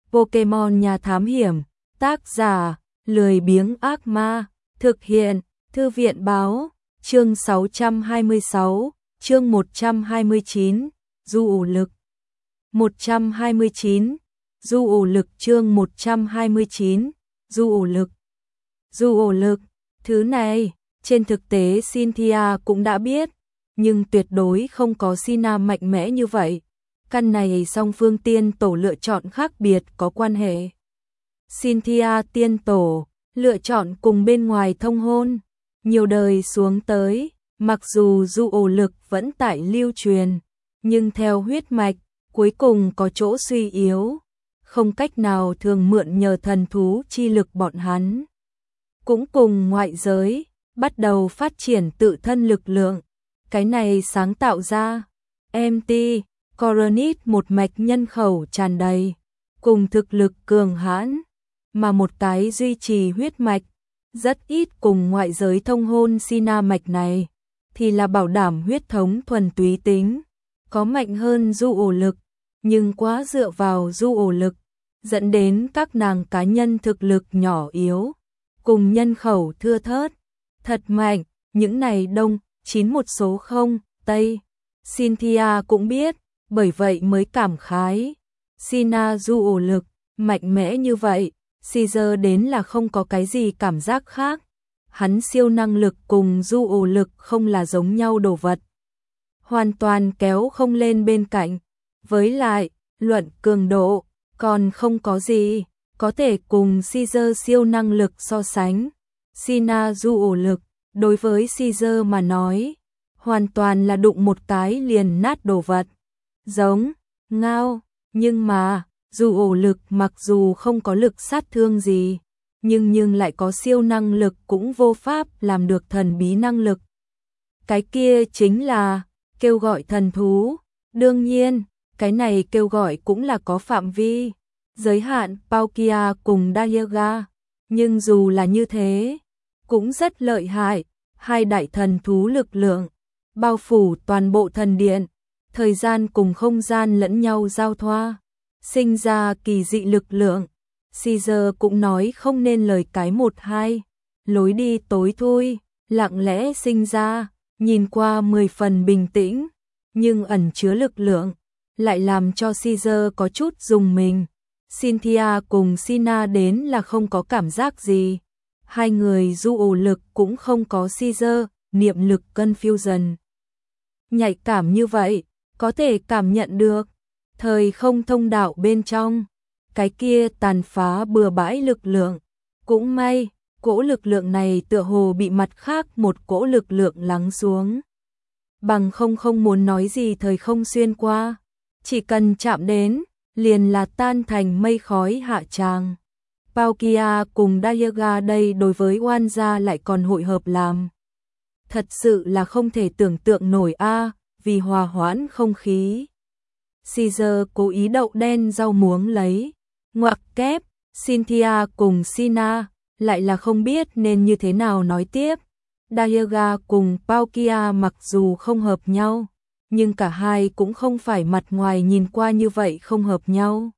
Pokemon nhà thám hiểm, tác giả, lười biếng ác ma, thực hiện, thư viện báo, chương 626, chương 129, du ổ lực. 129, du ổ lực chương 129, du ổ lực. Du ổ lực, thứ này, trên thực tế Cynthia cũng đã biết, nhưng tuyệt đối không có Sina mạnh mẽ như vậy. Căn này song phương tiên tổ lựa chọn khác biệt có quan hệ. Cynthia tiên tổ, lựa chọn cùng bên ngoài thông hôn. Nhiều đời xuống tới, mặc dù du ổ lực vẫn tại lưu truyền, nhưng theo huyết mạch, cuối cùng có chỗ suy yếu. Không cách nào thường mượn nhờ thần thú chi lực bọn hắn. Cũng cùng ngoại giới, bắt đầu phát triển tự thân lực lượng. Cái này sáng tạo ra, MT, Coronis một mạch nhân khẩu tràn đầy, cùng thực lực cường hãn, mà một cái duy trì huyết mạch, rất ít cùng ngoại giới thông hôn Sina mạch này, thì là bảo đảm huyết thống thuần túy tính, có mạnh hơn du ổ lực, nhưng quá dựa vào du ổ lực, dẫn đến các nàng cá nhân thực lực nhỏ yếu, cùng nhân khẩu thưa thớt, thật mạnh, những này đông, 91 số 0, Tây. Cynthia cũng biết, bởi vậy mới cảm khái. Sina du ổ lực, mạnh mẽ như vậy, Caesar đến là không có cái gì cảm giác khác. Hắn siêu năng lực cùng du ổ lực không là giống nhau đồ vật. Hoàn toàn kéo không lên bên cạnh. Với lại, luận cường độ, còn không có gì, có thể cùng Caesar siêu năng lực so sánh. Sina du ổ lực, đối với Caesar mà nói, hoàn toàn là đụng một cái liền nát đồ vật. Giống, ngao, nhưng mà, dù ổ lực mặc dù không có lực sát thương gì, nhưng lại có siêu năng lực cũng vô pháp làm được thần bí năng lực. Cái kia chính là, kêu gọi thần thú. Đương nhiên, cái này kêu gọi cũng là có phạm vi, giới hạn Palkia cùng Dialga. Nhưng dù là như thế, cũng rất lợi hại, hai đại thần thú lực lượng, bao phủ toàn bộ thần điện, thời gian cùng không gian lẫn nhau giao thoa, sinh ra kỳ dị lực lượng. Caesar cũng nói không nên lời cái một hai, lối đi tối thui, lặng lẽ sinh ra, nhìn qua 10 phần bình tĩnh, nhưng ẩn chứa lực lượng, lại làm cho Caesar có chút rùng mình. Cynthia cùng Sina đến là không có cảm giác gì. Hai người du ổ lực cũng không có Caesar, niệm lực confusion. Nhạy cảm như vậy, có thể cảm nhận được thời không thông đạo bên trong, cái kia tàn phá bừa bãi lực lượng. Cũng may, cỗ lực lượng này tựa hồ bị mặt khác một cỗ lực lượng lắng xuống. Bằng không muốn nói gì thời không xuyên qua, chỉ cần chạm đến, liền là tan thành mây khói hạ tràng. Palkia cùng Dialga đây đối với oan gia lại còn hội hợp làm. Thật sự là không thể tưởng tượng nổi a, vì hòa hoãn không khí. Caesar cố ý đậu đen rau muống lấy, ngoặc kép, Cynthia cùng Sina, lại là không biết nên như thế nào nói tiếp. Dialga cùng Palkia mặc dù không hợp nhau, nhưng cả hai cũng không phải mặt ngoài nhìn qua như vậy không hợp nhau.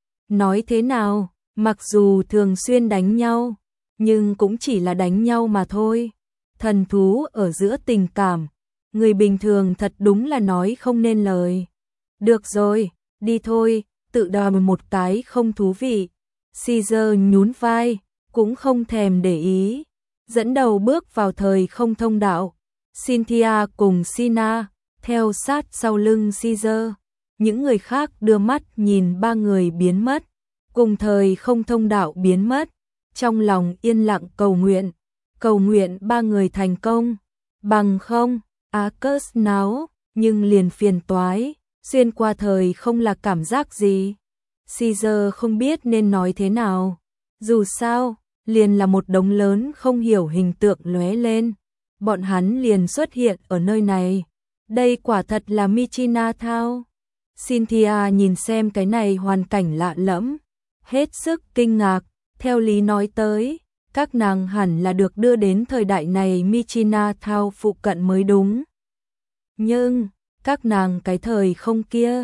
Nói thế nào, mặc dù thường xuyên đánh nhau, nhưng cũng chỉ là đánh nhau mà thôi. Thần thú ở giữa tình cảm, người bình thường thật đúng là nói không nên lời. Được rồi, đi thôi, tự đòi một cái không thú vị. Caesar nhún vai, cũng không thèm để ý, dẫn đầu bước vào thời không thông đạo. Cynthia cùng Sina theo sát sau lưng Caesar, những người khác đưa mắt nhìn ba người biến mất, cùng thời không thông đạo biến mất, trong lòng yên lặng cầu nguyện ba người thành công, bằng không, Arcus náo, nhưng liền phiền toái, xuyên qua thời không là cảm giác gì. Caesar không biết nên nói thế nào, dù sao, liền là một đống lớn không hiểu hình tượng lóe lên, bọn hắn liền xuất hiện ở nơi này. Đây quả thật là Michina Thao. Cynthia nhìn xem cái này hoàn cảnh lạ lẫm, hết sức kinh ngạc, theo lý nói tới, các nàng hẳn là được đưa đến thời đại này Michina Thao phụ cận mới đúng. Nhưng, các nàng cái thời không kia,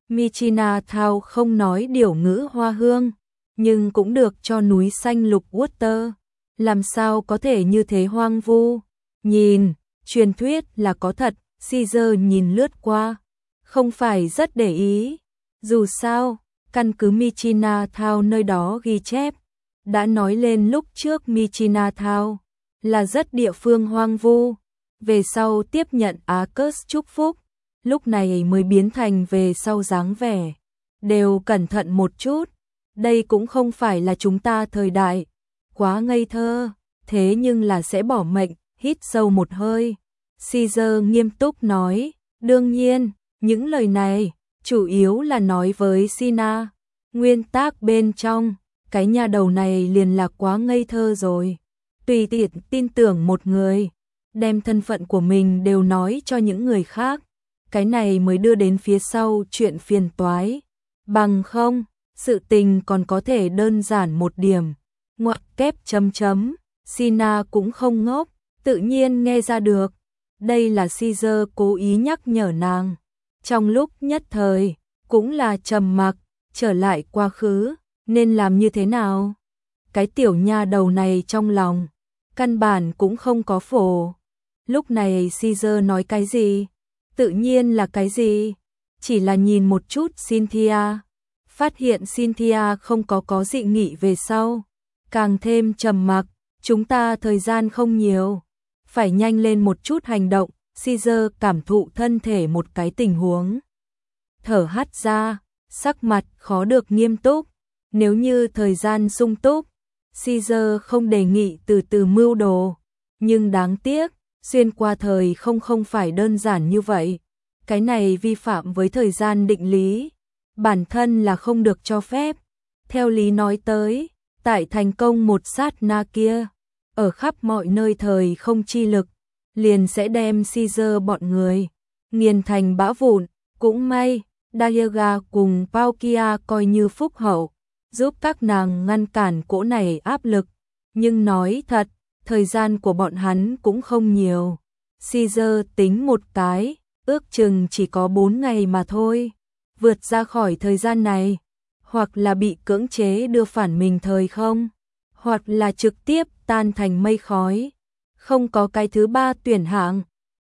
Michina Thao không nói điều ngữ hoa hương, nhưng cũng được cho núi xanh lục water. Làm sao có thể như thế hoang vu? Nhìn, truyền thuyết là có thật, Caesar nhìn lướt qua, không phải rất để ý. Dù sao, căn cứ Michina Thao nơi đó ghi chép, đã nói lên lúc trước Michina Thao là rất địa phương hoang vu, về sau tiếp nhận Arcus chúc phúc, lúc này mới biến thành về sau dáng vẻ. Đều cẩn thận một chút, đây cũng không phải là chúng ta thời đại, quá ngây thơ, thế nhưng là sẽ bỏ mệnh, hít sâu một hơi. Caesar nghiêm túc nói, đương nhiên, những lời này, chủ yếu là nói với Sina, nguyên tắc bên trong, cái nhà đầu này liền là quá ngây thơ rồi. Tùy tiện tin tưởng một người, đem thân phận của mình đều nói cho những người khác, cái này mới đưa đến phía sau chuyện phiền toái. Bằng không, sự tình còn có thể đơn giản một điểm. Ngoặc kép chấm chấm, Sina cũng không ngốc, tự nhiên nghe ra được. Đây là Caesar cố ý nhắc nhở nàng. Trong lúc nhất thời, cũng là trầm mặc, trở lại quá khứ, nên làm như thế nào? Cái tiểu nha đầu này trong lòng, căn bản cũng không có phổ. Lúc này Caesar nói cái gì? Tự nhiên là cái gì? Chỉ là nhìn một chút Cynthia, phát hiện Cynthia không có dị nghị về sau, càng thêm trầm mặc. Chúng ta thời gian không nhiều, phải nhanh lên một chút hành động. Caesar cảm thụ thân thể một cái tình huống, thở hắt ra, sắc mặt khó được nghiêm túc. Nếu như thời gian sung túc, Caesar không đề nghị từ từ mưu đồ, nhưng đáng tiếc, xuyên qua thời không phải đơn giản như vậy. Cái này vi phạm với thời gian định lý, bản thân là không được cho phép. Theo lý nói tới, tại thành công một sát na kia, ở khắp mọi nơi thời không chi lực, liền sẽ đem Caesar bọn người nghiền thành bã vụn. Cũng may, Dahiga cùng Paukia coi như phúc hậu, giúp các nàng ngăn cản cỗ này áp lực. Nhưng nói thật, thời gian của bọn hắn cũng không nhiều. Caesar tính một cái, ước chừng chỉ có 4 ngày mà thôi. Vượt ra khỏi thời gian này, hoặc là bị cưỡng chế đưa phản mình thời không, hoặc là trực tiếp tan thành mây khói. Không có cái thứ ba tuyển hạng.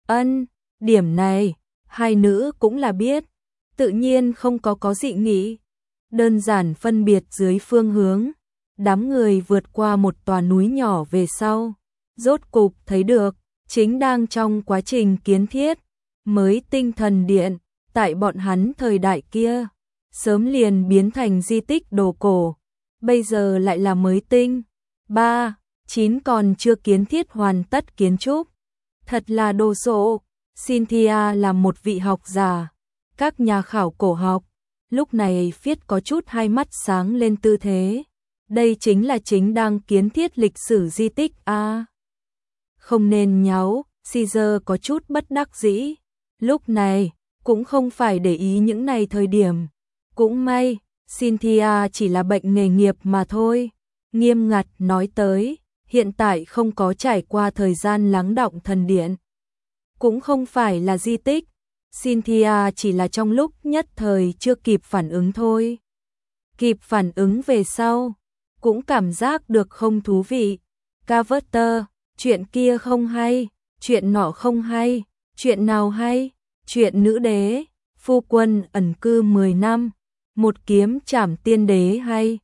Điểm này, hai nữ cũng là biết, tự nhiên không có dị nghị. Đơn giản phân biệt dưới phương hướng, đám người vượt qua một tòa núi nhỏ về sau, rốt cục thấy được, chính đang trong quá trình kiến thiết, mới tinh thần điện, tại bọn hắn thời đại kia, sớm liền biến thành di tích đồ cổ, bây giờ lại là mới tinh. 9 còn chưa kiến thiết hoàn tất kiến trúc. Thật là đồ sộ. Cynthia là một vị học giả, các nhà khảo cổ học, lúc này phiết có chút hai mắt sáng lên tư thế. Đây chính là chính đang kiến thiết lịch sử di tích a. Không nên nháo, Caesar có chút bất đắc dĩ. Lúc này, cũng không phải để ý những này thời điểm. Cũng may, Cynthia chỉ là bệnh nghề nghiệp mà thôi. Nghiêm ngặt nói tới, hiện tại không có trải qua thời gian lắng đọng thần điện. Cũng không phải là di tích, Cynthia chỉ là trong lúc nhất thời chưa kịp phản ứng thôi. Kịp phản ứng về sau, cũng cảm giác được không thú vị. Carver, chuyện kia không hay, chuyện nọ không hay, chuyện nào hay, chuyện nữ đế, phu quân ẩn cư 10 năm, một kiếm trảm tiên đế hay,